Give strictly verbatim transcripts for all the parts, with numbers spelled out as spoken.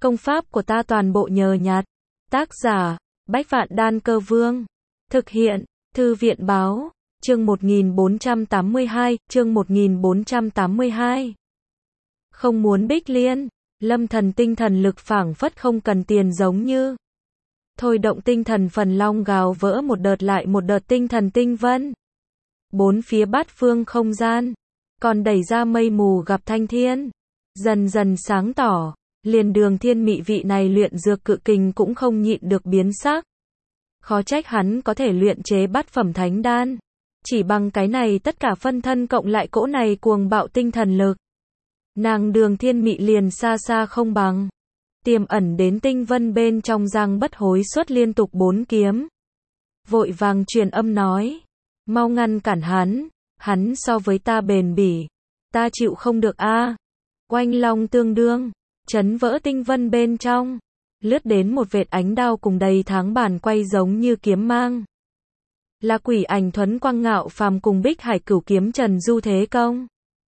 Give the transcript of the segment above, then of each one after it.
Công pháp của ta toàn bộ nhờ nhặt. Tác giả, Bách Vạn Đan Cơ Vương. Thực hiện, Thư viện báo, chương một nghìn bốn trăm tám mươi hai, chương một nghìn bốn trăm tám mươi hai. Không muốn Bích Liên, Lâm Thần tinh thần lực phảng phất không cần tiền giống như. Thôi động tinh thần phần long gào vỡ một đợt lại một đợt tinh thần tinh vân. Bốn phía bát phương không gian, còn đẩy ra mây mù gặp thanh thiên. Dần dần sáng tỏ, liền Đường Thiên Mị vị này luyện dược cự kình cũng không nhịn được biến sắc. Khó trách hắn có thể luyện chế bát phẩm thánh đan. Chỉ bằng cái này tất cả phân thân cộng lại cỗ này cuồng bạo tinh thần lực. Nàng Đường Thiên Mị liền xa xa không bằng. Tiềm ẩn đến tinh vân bên trong Giang Bất Hối xuất liên tục bốn kiếm. Vội vàng truyền âm nói. Mau ngăn cản hắn, hắn so với ta bền bỉ. Ta chịu không được a. Oanh long tương đương, chấn vỡ tinh vân bên trong. Lướt đến một vệt ánh đao cùng đầy tháng bàn quay giống như kiếm mang. Là Quỷ Ảnh Thuấn Quang Ngạo Phàm cùng Bích Hải Cửu Kiếm Trần Du thế công.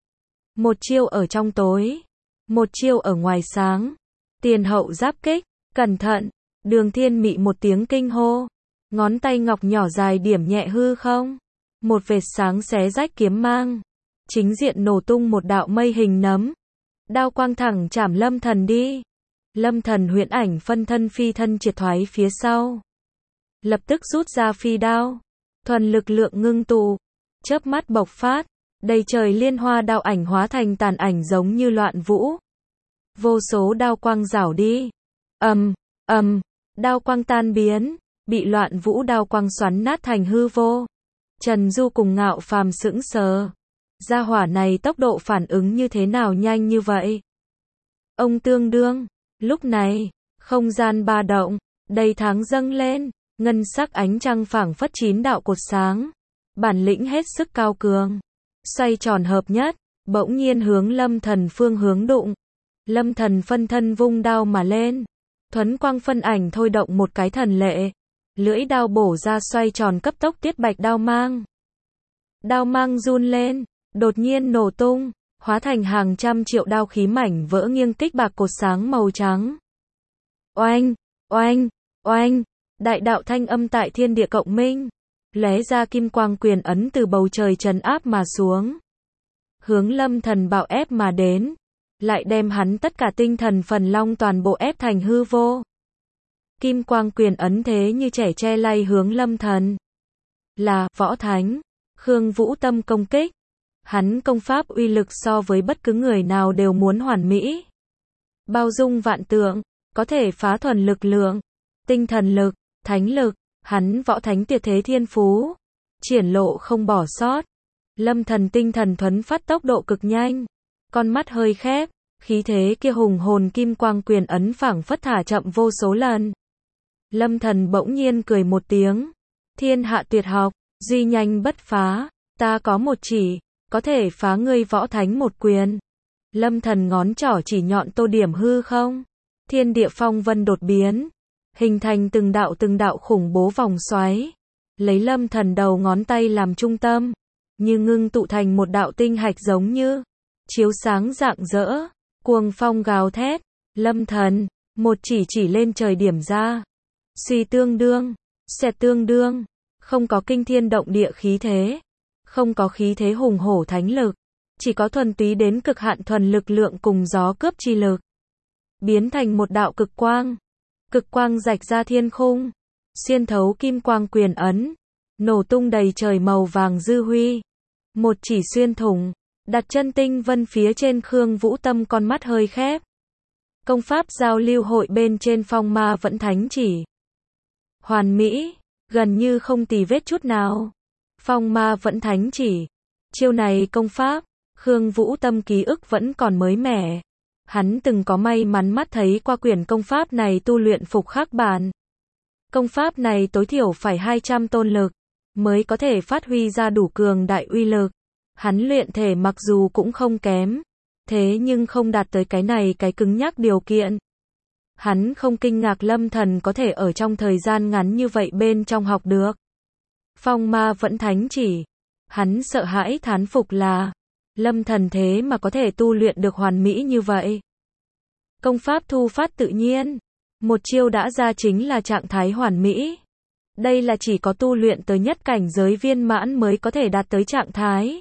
Một chiêu ở trong tối, một chiêu ở ngoài sáng. Tiền hậu giáp kích, cẩn thận. Đường Thiên Mị một tiếng kinh hô. Ngón tay ngọc nhỏ dài điểm nhẹ hư không. Một vệt sáng xé rách kiếm mang. Chính diện nổ tung một đạo mây hình nấm. Đao quang thẳng chảm Lâm Thần đi. Lâm Thần huyễn ảnh phân thân phi thân triệt thoái phía sau. Lập tức rút ra phi đao. Thuần lực lượng ngưng tụ. Chớp mắt bộc phát. Đầy trời liên hoa đao ảnh hóa thành tàn ảnh giống như loạn vũ. Vô số đao quang rảo đi. Ầm, ầm, đao quang tan biến. Bị loạn vũ đao quang xoắn nát thành hư vô. Trần Du cùng Ngạo Phàm sững sờ. Gia hỏa này tốc độ phản ứng như thế nào nhanh như vậy? Ông tương đương. Lúc này, không gian ba động, đầy tháng dâng lên, ngân sắc ánh trăng phảng phất chín đạo cột sáng. Bản lĩnh hết sức cao cường. Xoay tròn hợp nhất, bỗng nhiên hướng Lâm Thần phương hướng đụng. Lâm Thần phân thân vung đao mà lên. Thuấn quang phân ảnh thôi động một cái thần lệ. Lưỡi đao bổ ra xoay tròn cấp tốc tiết bạch đao mang. Đao mang run lên, đột nhiên nổ tung, hóa thành hàng trăm triệu đao khí mảnh vỡ nghiêng kích bạc cột sáng màu trắng. Oanh, oanh, oanh, đại đạo thanh âm tại thiên địa cộng minh. Lóe ra kim quang quyền ấn từ bầu trời trấn áp mà xuống. Hướng Lâm Thần bạo ép mà đến. Lại đem hắn tất cả tinh thần phần long toàn bộ ép thành hư vô. Kim quang quyền ấn thế như trẻ tre lay hướng Lâm Thần. Là võ thánh. Khương Vũ Tâm công kích. Hắn công pháp uy lực so với bất cứ người nào đều muốn hoàn mỹ. Bao dung vạn tượng, có thể phá thuần lực lượng, tinh thần lực, thánh lực, hắn võ thánh tuyệt thế thiên phú. Triển lộ không bỏ sót. Lâm Thần tinh thần thuấn phát tốc độ cực nhanh. Con mắt hơi khép, khí thế kia hùng hồn kim quang quyền ấn phảng phất thả chậm vô số lần. Lâm Thần bỗng nhiên cười một tiếng. Thiên hạ tuyệt học, duy nhanh bất phá, ta có một chỉ, có thể phá ngươi võ thánh một quyền. Lâm Thần ngón trỏ chỉ nhọn tô điểm hư không. Thiên địa phong vân đột biến, hình thành từng đạo từng đạo khủng bố vòng xoáy. Lấy Lâm Thần đầu ngón tay làm trung tâm, như ngưng tụ thành một đạo tinh hạch giống như chiếu sáng rạng rỡ, cuồng phong gào thét. Lâm Thần, một chỉ chỉ lên trời điểm ra. Suy tương đương, xẹt tương đương, không có kinh thiên động địa khí thế, không có khí thế hùng hổ thánh lực, chỉ có thuần túy đến cực hạn thuần lực lượng cùng gió cướp chi lực. Biến thành một đạo cực quang, cực quang rạch ra thiên khung, xuyên thấu kim quang quyền ấn, nổ tung đầy trời màu vàng dư huy. Một chỉ xuyên thủng, đặt chân tinh vân phía trên. Khương Vũ Tâm con mắt hơi khép. Công pháp giao lưu hội bên trên phong ma vẫn thánh chỉ. Hoàn mỹ, gần như không tì vết chút nào. Phong ma vẫn thánh chỉ. Chiêu này công pháp, Khương Vũ Tâm ký ức vẫn còn mới mẻ. Hắn từng có may mắn mắt thấy qua quyển công pháp này tu luyện phục khắc bản. Công pháp này tối thiểu phải hai trăm tôn lực, mới có thể phát huy ra đủ cường đại uy lực. Hắn luyện thể mặc dù cũng không kém, thế nhưng không đạt tới cái này cái cứng nhắc điều kiện. Hắn không kinh ngạc Lâm Thần có thể ở trong thời gian ngắn như vậy bên trong học được. Phong ma vẫn thánh chỉ. Hắn sợ hãi thán phục là Lâm Thần thế mà có thể tu luyện được hoàn mỹ như vậy. Công pháp thu phát tự nhiên. Một chiêu đã ra chính là trạng thái hoàn mỹ. Đây là chỉ có tu luyện tới nhất cảnh giới viên mãn mới có thể đạt tới trạng thái.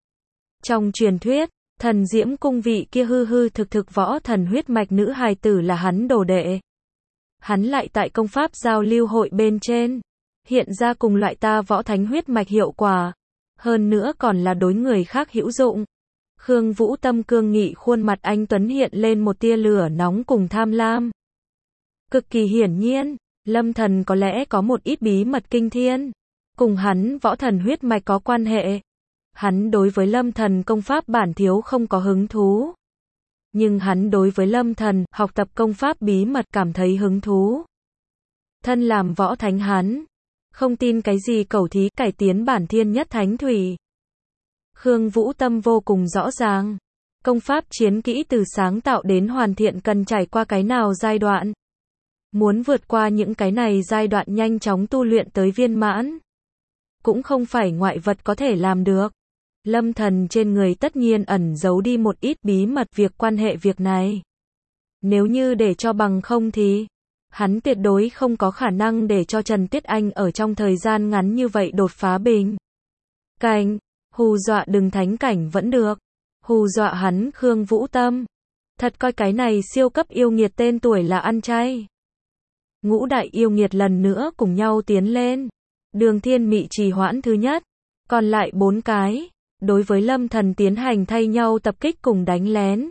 Trong truyền thuyết, thần Diễm Cung vị kia hư hư thực thực võ thần huyết mạch nữ hài tử là hắn đồ đệ. Hắn lại tại công pháp giao lưu hội bên trên, hiện ra cùng loại ta võ thánh huyết mạch hiệu quả. Hơn nữa còn là đối người khác hữu dụng. Khương Vũ Tâm cương nghị khuôn mặt anh tuấn hiện lên một tia lửa nóng cùng tham lam. Cực kỳ hiển nhiên, Lâm Thần có lẽ có một ít bí mật kinh thiên, cùng hắn võ thần huyết mạch có quan hệ. Hắn đối với Lâm Thần công pháp bản thiếu không có hứng thú. Nhưng hắn đối với Lâm Thần học tập công pháp bí mật cảm thấy hứng thú. Thân làm võ thánh hắn, không tin cái gì cẩu thí cải tiến bản thiên nhất thánh thủy. Khương Vũ Tâm vô cùng rõ ràng, công pháp chiến kỹ từ sáng tạo đến hoàn thiện cần trải qua cái nào giai đoạn. Muốn vượt qua những cái này giai đoạn nhanh chóng tu luyện tới viên mãn, cũng không phải ngoại vật có thể làm được. Lâm Thần trên người tất nhiên ẩn giấu đi một ít bí mật việc quan hệ việc này. Nếu như để cho bằng không thì, hắn tuyệt đối không có khả năng để cho Trần Tuyết Anh ở trong thời gian ngắn như vậy đột phá bình cảnh. Hù dọa đừng thánh cảnh vẫn được, hù dọa hắn Khương Vũ Tâm. Thật coi cái này siêu cấp yêu nghiệt tên tuổi là ăn chay. Ngũ đại yêu nghiệt lần nữa cùng nhau tiến lên. Đường Thiên Mị trì hoãn thứ nhất, còn lại bốn cái, đối với Lâm Thần tiến hành thay nhau tập kích cùng đánh lén.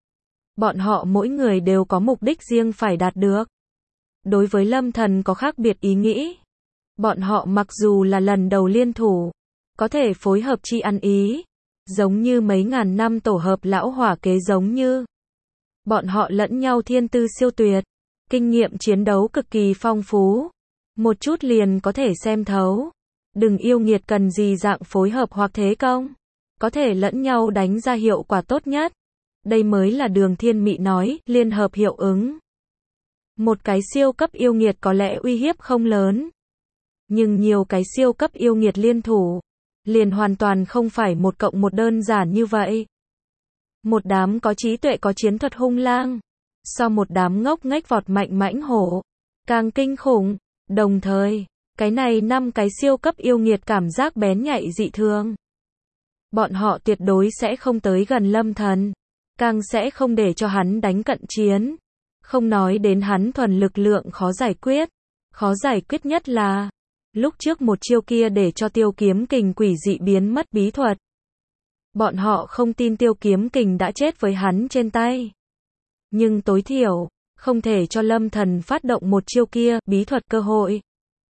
Bọn họ mỗi người đều có mục đích riêng phải đạt được. Đối với Lâm Thần có khác biệt ý nghĩ. Bọn họ mặc dù là lần đầu liên thủ, có thể phối hợp chi ăn ý, giống như mấy ngàn năm tổ hợp lão hỏa kế giống như. Bọn họ lẫn nhau thiên tư siêu tuyệt, kinh nghiệm chiến đấu cực kỳ phong phú, một chút liền có thể xem thấu. Đừng yêu nghiệt cần gì dạng phối hợp hoặc thế công, có thể lẫn nhau đánh ra hiệu quả tốt nhất. Đây mới là Đường Thiên Mị nói, liên hợp hiệu ứng. Một cái siêu cấp yêu nghiệt có lẽ uy hiếp không lớn, nhưng nhiều cái siêu cấp yêu nghiệt liên thủ, liền hoàn toàn không phải một cộng một đơn giản như vậy. Một đám có trí tuệ có chiến thuật hung lang, so một đám ngốc nghếch vọt mạnh mãnh hổ, càng kinh khủng. Đồng thời, cái này năm cái siêu cấp yêu nghiệt cảm giác bén nhạy dị thường. Bọn họ tuyệt đối sẽ không tới gần Lâm Thần, càng sẽ không để cho hắn đánh cận chiến. Không nói đến hắn thuần lực lượng khó giải quyết. Khó giải quyết nhất là, lúc trước một chiêu kia để cho Tiêu Kiếm Kình quỷ dị biến mất bí thuật. Bọn họ không tin Tiêu Kiếm Kình đã chết với hắn trên tay. Nhưng tối thiểu, không thể cho Lâm Thần phát động một chiêu kia, bí thuật cơ hội.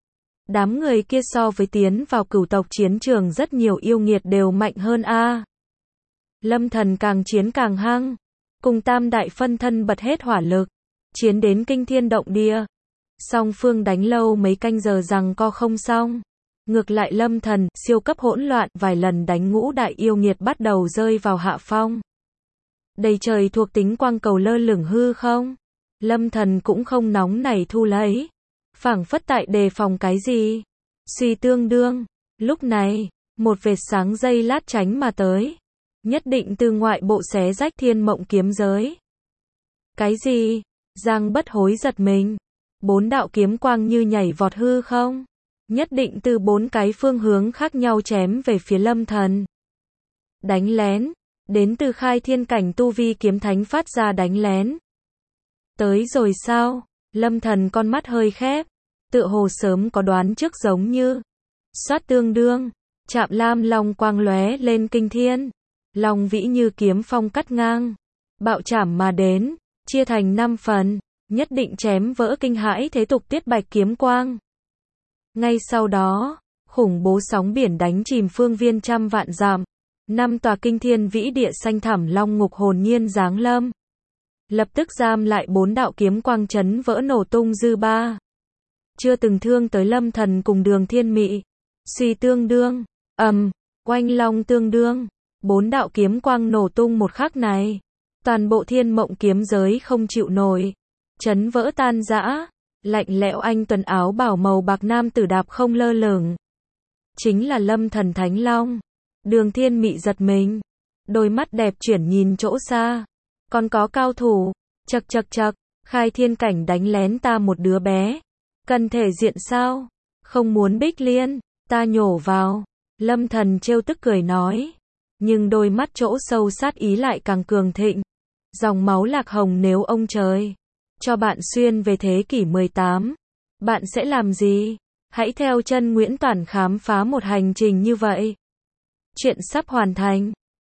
Đám người kia so với tiến vào cửu tộc chiến trường rất nhiều yêu nghiệt đều mạnh hơn a. Lâm Thần càng chiến càng hăng, cùng tam đại phân thân bật hết hỏa lực, chiến đến kinh thiên động địa. Song phương đánh lâu mấy canh giờ rằng co không xong. Ngược lại Lâm Thần, siêu cấp hỗn loạn, vài lần đánh ngũ đại yêu nghiệt bắt đầu rơi vào hạ phong. Đầy trời thuộc tính quang cầu lơ lửng hư không. Lâm Thần cũng không nóng nảy thu lấy, phảng phất tại đề phòng cái gì. Suy tương đương, lúc này, một vệt sáng giây lát tránh mà tới, nhất định từ ngoại bộ xé rách thiên mộng kiếm giới. Cái gì? Giang Bất Hối giật mình. Bốn đạo kiếm quang như nhảy vọt hư không, nhất định từ bốn cái phương hướng khác nhau chém về phía Lâm Thần. Đánh lén, đến từ khai thiên cảnh tu vi kiếm thánh phát ra đánh lén. Tới rồi sao? Lâm Thần con mắt hơi khép, tựa hồ sớm có đoán trước giống như. Xoát tương đương, chạm lam long quang lóe lên kinh thiên. Long vĩ như kiếm phong cắt ngang, bạo chảm mà đến, chia thành năm phần, nhất định chém vỡ kinh hãi thế tục tiết bạch kiếm quang. Ngay sau đó, khủng bố sóng biển đánh chìm phương viên trăm vạn dặm. Năm tòa kinh thiên vĩ địa xanh thẳm long ngục hồn nhiên giáng lâm. Lập tức giam lại bốn đạo kiếm quang chấn vỡ nổ tung dư ba. Chưa từng thương tới Lâm Thần cùng Đường Thiên Mị. Suy tương đương, ầm, um, oanh long tương đương. Bốn đạo kiếm quang nổ tung một khắc này. Toàn bộ thiên mộng kiếm giới không chịu nổi. Chấn vỡ tan rã. Lạnh lẽo anh tuần áo bảo màu bạc nam tử đạp không lơ lửng. Chính là Lâm Thần Thánh Long. Đường Thiên Mị giật mình. Đôi mắt đẹp chuyển nhìn chỗ xa. Còn có cao thủ. Chậc chậc chậc, Khai Thiên Cảnh đánh lén ta một đứa bé. Cần thể diện sao? Không muốn Bích Liên, ta nhổ vào. Lâm Thần trêu tức cười nói. Nhưng đôi mắt chỗ sâu sát ý lại càng cường thịnh. Dòng máu Lạc Hồng nếu ông trời cho bạn xuyên về thế kỷ mười tám, bạn sẽ làm gì? Hãy theo chân Nguyễn Toản khám phá một hành trình như vậy. Chuyện sắp hoàn thành.